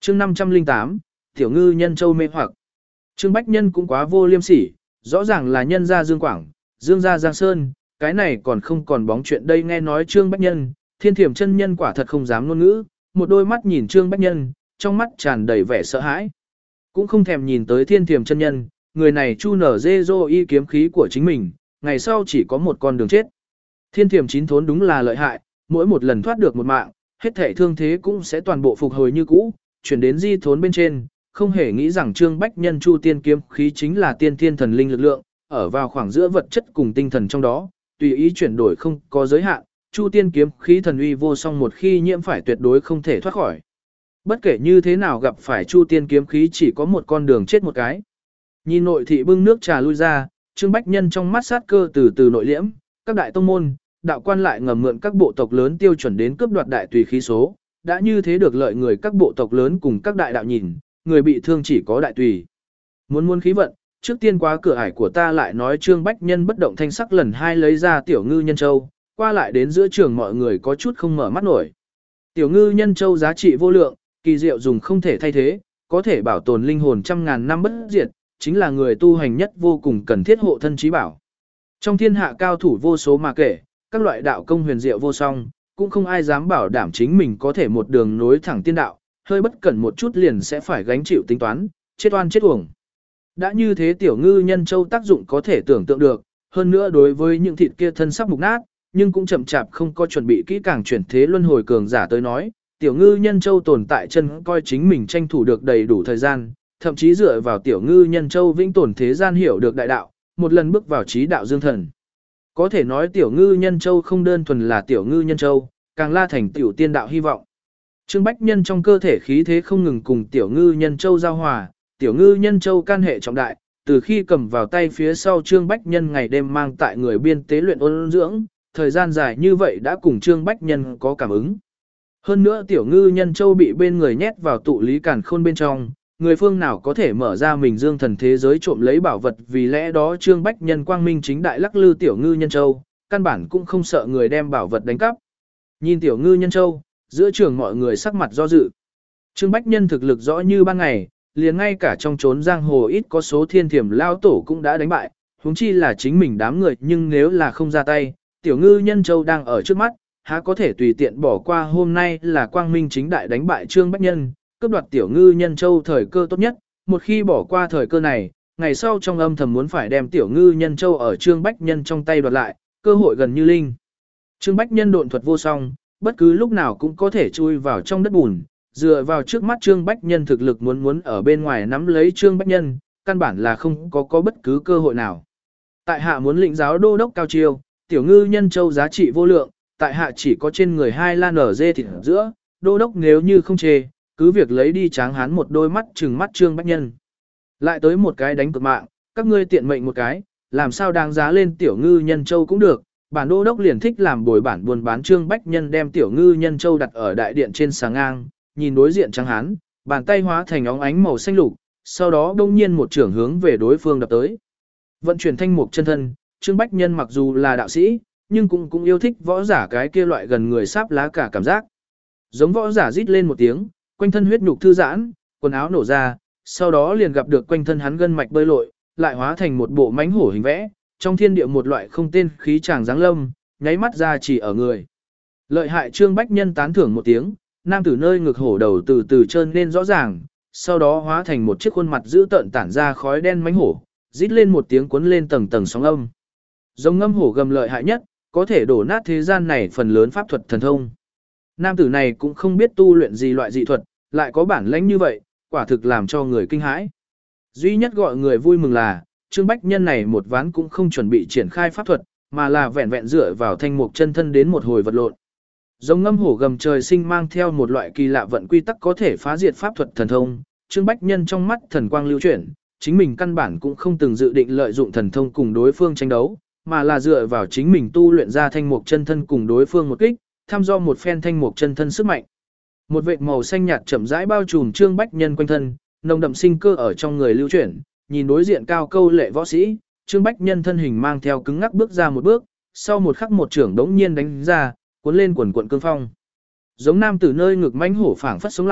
chương 508, Tiểu Ngư Nhân Châu mê hoặc. Trương Bách Nhân cũng quá vô liêm sỉ, rõ ràng là nhân gia Dương Quảng, Dương gia Giang Sơn, cái này còn không còn bóng chuyện đây. Nghe nói Trương Bách Nhân, Thiên Thiểm chân nhân quả thật không dám ngôn ngữ, một đôi mắt nhìn Trương Bách Nhân, trong mắt tràn đầy vẻ sợ hãi. Cũng không thèm nhìn tới Thiên Thiểm chân nhân, người này chu nở dê dô y kiếm khí của chính mình, ngày sau chỉ có một con đường chết. Thiên Thiểm chín thốn đúng là lợi hại, mỗi một lần thoát được một mạng, hết thể thương thế cũng sẽ toàn bộ phục hồi như cũ, chuyển đến di thốn bên trên, không hề nghĩ rằng Trương Bách Nhân chu tiên kiếm khí chính là tiên thiên thần linh lực lượng, ở vào khoảng giữa vật chất cùng tinh thần trong đó, tùy ý chuyển đổi không có giới hạn, chu tiên kiếm khí thần uy vô song, một khi nhiễm phải tuyệt đối không thể thoát khỏi. Bất kể như thế nào gặp phải chu tiên kiếm khí chỉ có một con đường chết một cái. Nhìn nội thị bưng nước trà lui ra, Trương Bách Nhân trong mắt sát cơ từ từ nội liễm, các đại tông môn, đạo quan lại ngầm mượn các bộ tộc lớn tiêu chuẩn đến cướp đoạt đại tùy khí số, đã như thế được lợi người các bộ tộc lớn cùng các đại đạo nhìn, người bị thương chỉ có đại tùy. Muốn khí vận, trước tiên qua cửa ải của ta. Lại nói Trương Bách Nhân bất động thanh sắc lần hai lấy ra Tiểu Ngư Nhân Châu, qua lại đến giữa trường mọi người có chút không mở mắt nổi. Tiểu Ngư Nhân Châu giá trị vô lượng, kỳ diệu dùng không thể thay thế, có thể bảo tồn linh hồn trăm ngàn năm bất diệt, chính là người tu hành nhất vô cùng cần thiết hộ thân trí bảo. Trong thiên hạ cao thủ vô số mà kể, các loại đạo công huyền diệu vô song, cũng không ai dám bảo đảm chính mình có thể một đường nối thẳng tiên đạo, hơi bất cẩn một chút liền sẽ phải gánh chịu tính toán, chết oan chết uổng. Đã như thế Tiểu Ngư Nhân Châu tác dụng có thể tưởng tượng được, hơn nữa đối với những thịt kia thân sắc mục nát, nhưng cũng chậm chạp không có chuẩn bị kỹ càng chuyển thế luân hồi cường giả tới nói, Tiểu Ngư Nhân Châu tồn tại chân coi chính mình tranh thủ được đầy đủ thời gian, thậm chí dựa vào Tiểu Ngư Nhân Châu vĩnh tồn thế gian hiểu được đại đạo, một lần bước vào trí đạo dương thần. Có thể nói Tiểu Ngư Nhân Châu không đơn thuần là Tiểu Ngư Nhân Châu, càng la thành tiểu tiên đạo hy vọng. Trương Bách Nhân trong cơ thể khí thế không ngừng cùng Tiểu Ngư Nhân Châu giao hòa, Tiểu Ngư Nhân Châu can hệ trọng đại, từ khi cầm vào tay phía sau Trương Bách Nhân ngày đêm mang tại người biên tế luyện ôn dưỡng, thời gian dài như vậy đã cùng Trương Bách Nhân có cảm ứng. Hơn nữa Tiểu Ngư Nhân Châu bị bên người nhét vào tụ lý càn khôn bên trong, người phương nào có thể mở ra mình dương thần thế giới trộm lấy bảo vật, vì lẽ đó Trương Bách Nhân quang minh chính đại lắc lư Tiểu Ngư Nhân Châu, căn bản cũng không sợ người đem bảo vật đánh cắp. Nhìn Tiểu Ngư Nhân Châu, giữa trường mọi người sắc mặt do dự. Trương Bách Nhân thực lực rõ như ban ngày, liền ngay cả trong chốn giang hồ ít có số Thiên Thiểm lao tổ cũng đã đánh bại, huống chi là chính mình đám người, nhưng nếu là không ra tay, Tiểu Ngư Nhân Châu đang ở trước mắt, há có thể tùy tiện bỏ qua. Hôm nay là quang minh chính đại đánh bại Trương Bách Nhân, cướp đoạt Tiểu Ngư Nhân Châu thời cơ tốt nhất, một khi bỏ qua thời cơ này, ngày sau trong âm thầm muốn phải đem Tiểu Ngư Nhân Châu ở Trương Bách Nhân trong tay đoạt lại, cơ hội gần như linh. Trương Bách Nhân độn thuật vô song, bất cứ lúc nào cũng có thể chui vào trong đất bùn, dựa vào trước mắt Trương Bách Nhân thực lực muốn ở bên ngoài nắm lấy Trương Bách Nhân, căn bản là không có bất cứ cơ hội nào. Tại hạ muốn lĩnh giáo đô đốc cao chiêu, Tiểu Ngư Nhân Châu giá trị vô lượng, tại hạ chỉ có trên người hai lan ở dê thịt ở giữa, đô đốc nếu như không chê, cứ việc lấy đi. Tráng hán một đôi mắt trừng mắt Trương Bách Nhân. Lại tới một cái đánh cược mạng, các ngươi tiện mệnh một cái, làm sao đáng giá lên Tiểu Ngư Nhân Châu cũng được. Bản đô đốc liền thích làm bồi bản buôn bán. Trương Bách Nhân đem Tiểu Ngư Nhân Châu đặt ở đại điện trên sàng ngang, nhìn đối diện Tráng hán, bàn tay hóa thành óng ánh màu xanh lục, sau đó đông nhiên một trưởng hướng về đối phương đập tới. Vận chuyển thanh mục chân thân, Trương Bách Nhân mặc dù là đạo sĩ, nhưng cũng yêu thích võ giả cái kia loại gần người sáp lá cả cảm giác. Giống võ giả rít lên một tiếng, quanh thân huyết nhục thư giãn, quần áo nổ ra, sau đó liền gặp được quanh thân hắn gân mạch bơi lội, lại hóa thành một bộ mãnh hổ hình vẽ, trong thiên địa một loại không tên khí tràng giáng lâm, nháy mắt ra chỉ ở người. Lợi hại. Trương Bách Nhân tán thưởng một tiếng, nam tử nơi ngực hổ đầu từ từ trơn lên rõ ràng, sau đó hóa thành một chiếc khuôn mặt dữ tợn tản ra khói đen mãnh hổ, rít lên một tiếng cuốn lên tầng tầng sóng âm. Giống ngâm hổ gầm lợi hại nhất, có thể đổ nát thế gian này phần lớn pháp thuật thần thông. Nam tử này cũng không biết tu luyện gì loại dị thuật, lại có bản lĩnh như vậy, quả thực làm cho người kinh hãi. Duy nhất gọi người vui mừng là, Trương Bách Nhân này một ván cũng không chuẩn bị triển khai pháp thuật, mà là vẹn vẹn dựa vào thanh mục chân thân đến một hồi vật lộn. Giống ngâm hổ gầm trời sinh mang theo một loại kỳ lạ vận quy tắc có thể phá diệt pháp thuật thần thông, Trương Bách Nhân trong mắt thần quang lưu chuyển, chính mình căn bản cũng không từng dự định lợi dụng thần thông cùng đối phương tranh đấu, mà là dựa vào chính mình tu luyện ra thanh mục chân thân cùng đối phương một kích, thăm dò một phen thanh mục chân thân sức mạnh. Một vệt màu xanh nhạt chậm rãi bao trùm Trương Bách Nhân quanh thân, nồng đậm sinh cơ ở trong người lưu chuyển, nhìn đối diện cao câu lệ võ sĩ, Trương Bách Nhân thân hình mang theo cứng ngắc bước ra một bước, sau một khắc một trưởng đống nhiên đánh ra, cuốn lên quần quần cương phong. Giống nam tử nơi ngực mãnh hổ phảng phất sống lại,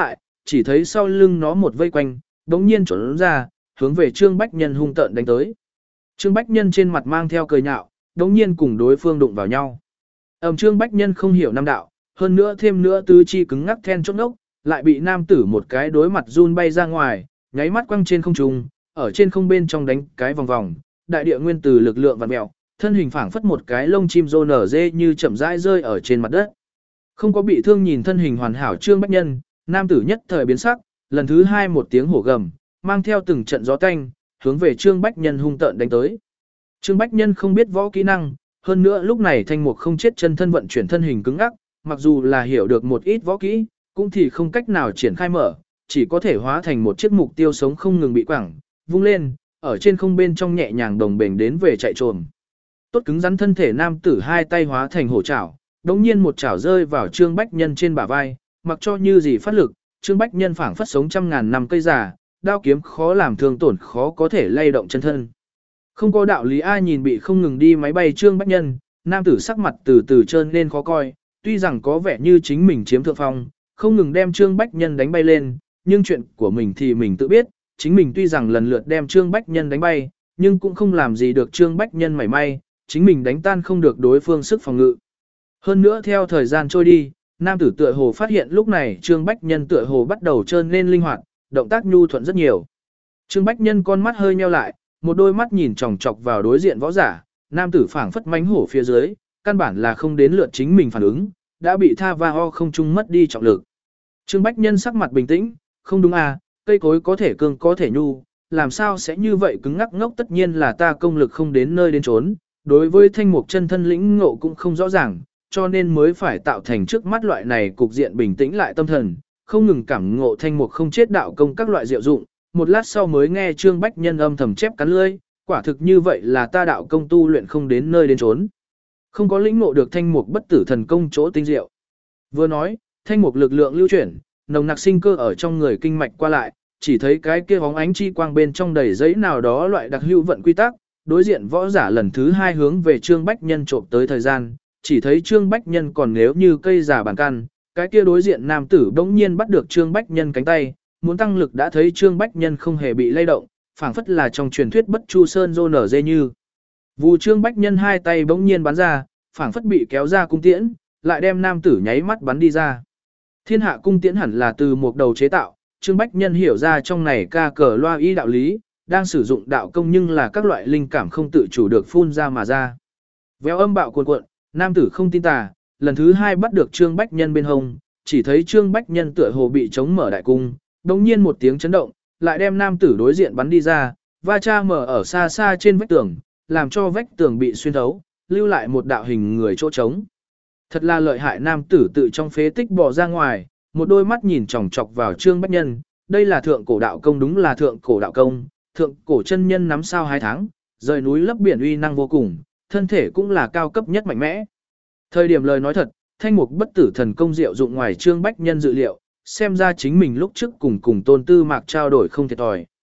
chỉ thấy sau lưng nó một vây quanh, đống nhiên trốn ra, hướng về Trương Bách Nhân hung tợn đánh tới. Trương Bách Nhân trên mặt mang theo cười nhạo, đống nhiên cùng đối phương đụng vào nhau. Trương Bách Nhân không hiểu nam đạo, hơn nữa thêm nữa tứ chi cứng ngắc then chốt ngốc, lại bị nam tử một cái đối mặt run bay ra ngoài, nháy mắt quăng trên không trung, ở trên không bên trong đánh cái vòng vòng, đại địa nguyên tử lực lượng vặn mèo, thân hình phảng phất một cái lông chim rô nở dê như chậm rãi rơi ở trên mặt đất. Không có bị thương nhìn thân hình hoàn hảo Trương Bách Nhân, nam tử nhất thời biến sắc, lần thứ hai một tiếng hổ gầm, mang theo từng trận gió tanh, hướng về Trương Bách Nhân hung tợn đánh tới. Trương Bách Nhân không biết võ kỹ năng, hơn nữa lúc này thanh mục không chết chân thân vận chuyển thân hình cứng ngắc, mặc dù là hiểu được một ít võ kỹ, cũng thì không cách nào triển khai mở, chỉ có thể hóa thành một chiếc mục tiêu sống không ngừng bị quẳng, vung lên, ở trên không bên trong nhẹ nhàng đồng bền đến về chạy trồm. Tốt cứng rắn thân thể nam tử hai tay hóa thành hổ chảo, đống nhiên một chảo rơi vào Trương Bách Nhân trên bả vai, mặc cho như gì phát lực, Trương Bách Nhân phảng phất sống trăm ngàn năm cây già, đao kiếm khó làm thương tổn khó có thể lay động chân thân. Không có đạo lý ai nhìn bị không ngừng đi máy bay Trương Bách Nhân, nam tử sắc mặt từ từ trơn lên khó coi, tuy rằng có vẻ như chính mình chiếm thượng phong, không ngừng đem Trương Bách Nhân đánh bay lên, nhưng chuyện của mình thì mình tự biết, chính mình tuy rằng lần lượt đem Trương Bách Nhân đánh bay, nhưng cũng không làm gì được Trương Bách Nhân mảy may, chính mình đánh tan không được đối phương sức phòng ngự. Hơn nữa theo thời gian trôi đi, nam tử tựa hồ phát hiện lúc này Trương Bách Nhân tựa hồ bắt đầu trơn lên linh hoạt, động tác nhu thuận rất nhiều. Trương Bách Nhân con mắt hơi nheo lại, một đôi mắt nhìn chòng chọc vào đối diện võ giả, nam tử phảng phất mánh hổ phía dưới, căn bản là không đến lượt chính mình phản ứng, đã bị tha va ho không trung mất đi trọng lực. Trương Bách Nhân sắc mặt bình tĩnh, không đúng à, cây cối có thể cương có thể nhu, làm sao sẽ như vậy cứng ngắc ngốc, tất nhiên là ta công lực không đến nơi đến chốn, đối với thanh mục chân thân lĩnh ngộ cũng không rõ ràng, cho nên mới phải tạo thành trước mắt loại này cục diện bình tĩnh lại tâm thần, không ngừng cảm ngộ thanh mục không chết đạo công các loại diệu dụng, một lát sau mới nghe Trương Bách Nhân âm thầm chép cắn lưỡi, quả thực như vậy là ta đạo công tu luyện không đến nơi đến chốn. Không có lĩnh ngộ được thanh mục bất tử thần công chỗ tinh diệu. Vừa nói, thanh mục lực lượng lưu chuyển, nồng nặc sinh cơ ở trong người kinh mạch qua lại, chỉ thấy cái kia bóng ánh chi quang bên trong đầy giấy nào đó loại đặc hữu vận quy tắc, đối diện võ giả lần thứ hai hướng về Trương Bách Nhân trộm tới thời gian, chỉ thấy Trương Bách Nhân còn nếu như cây giả bàn căn, cái kia đối diện nam tử bỗng nhiên bắt được Trương Bách Nhân cánh tay, muốn tăng lực đã thấy Trương Bách Nhân không hề bị lay động, phảng phất là trong truyền thuyết bất chu sơn rô nở dê như. Vù Trương Bách Nhân hai tay bỗng nhiên bắn ra, phảng phất bị kéo ra cung tiễn, lại đem nam tử nháy mắt bắn đi ra. Thiên hạ cung tiễn hẳn là từ một đầu chế tạo, Trương Bách Nhân hiểu ra trong này ca cờ loa y đạo lý, đang sử dụng đạo công nhưng là các loại linh cảm không tự chủ được phun ra mà ra. Véo âm bạo cuồn cuộn, nam tử không tin tà, lần thứ hai bắt được Trương Bách Nhân bên hông, chỉ thấy Trương Bách Nhân tựa hồ bị chống mở đại cung, đồng nhiên một tiếng chấn động, lại đem nam tử đối diện bắn đi ra, va cha mở ở xa xa trên vách tường, làm cho vách tường bị xuyên thấu, lưu lại một đạo hình người chỗ trống. Thật là lợi hại, nam tử tự trong phế tích bò ra ngoài, một đôi mắt nhìn chòng chọc vào Trương Bách Nhân, đây là thượng cổ đạo công, đúng là thượng cổ đạo công, thượng cổ chân nhân nắm sao 2 tháng, rời núi lấp biển uy năng vô cùng, thân thể cũng là cao cấp nhất mạnh mẽ. Thời điểm lời nói thật, thanh mục bất tử thần công diệu dụng ngoài Trương Bách Nhân dự liệu, xem ra chính mình lúc trước cùng Tôn Tư Mạc trao đổi không thiệt thòi.